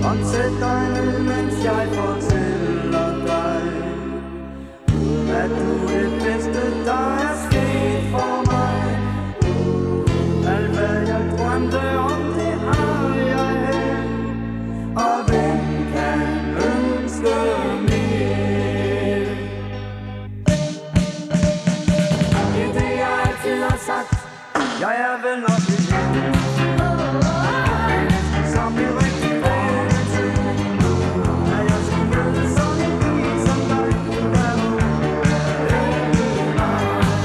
Sæt dig ned, mens jeg fortæller dig, at du er det bedste, der er sket for mig. Alt hvad jeg drømte om, det har jeg her, og hvem kan ønske mere? Det er det, jeg altid har sagt, jeg er vel nok lidt som i rigtig eventyr, at jeg skulle møde sådan en pige som dig, der må elske mig.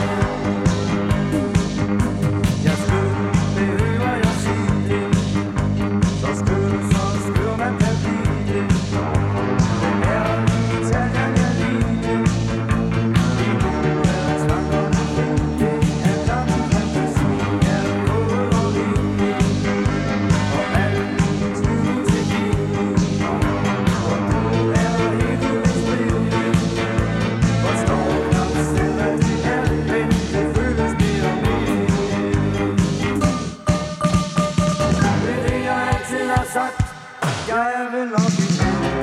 Jeg skød, behøver jeg sige det, så skør man kan blive det. Den er Italien, jeg lide det, lige nu er tankerne fri, det er der min fantasi er gået og lige. Og alt tvivl til givet, og du er helt ubestrideligt. Forstår nok selv, at det er, men det føles mere og mere. Det er det, jeg altid har sagt, jeg er vel nok i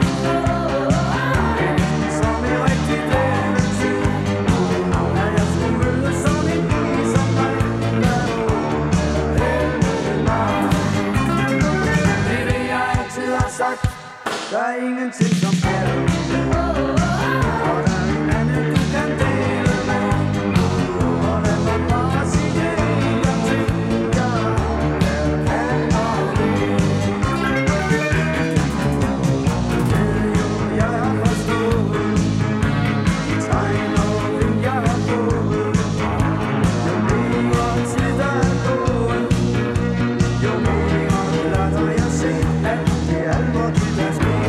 som i rigtig eventyr, at jeg skulle møde sådan en pige som dig, der må elske mig. Det er det, jeg altid har sagt, der er ingenting som kærlighed, og der er en anden, du kan dele med. Og lad mig bare sige det en gang til, jeg kan aldrig. Jeg har forstået de tegn og vind, jeg har fået. Jo mere tid der er gået, jo mere lader jeg se, at det er alvor, det der sker.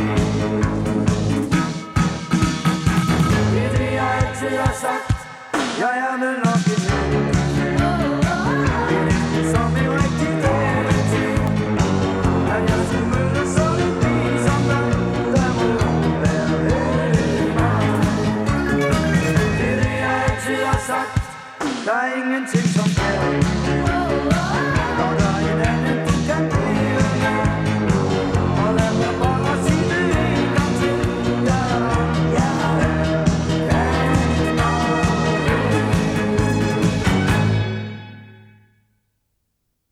Det er det, jeg altid har sagt, jeg er vel nok en som i rigtig eventyr, at jeg skulle møde sådan en pige som dig, der må være heldig mig. Det er det, jeg altid har sagt, der er ingenting som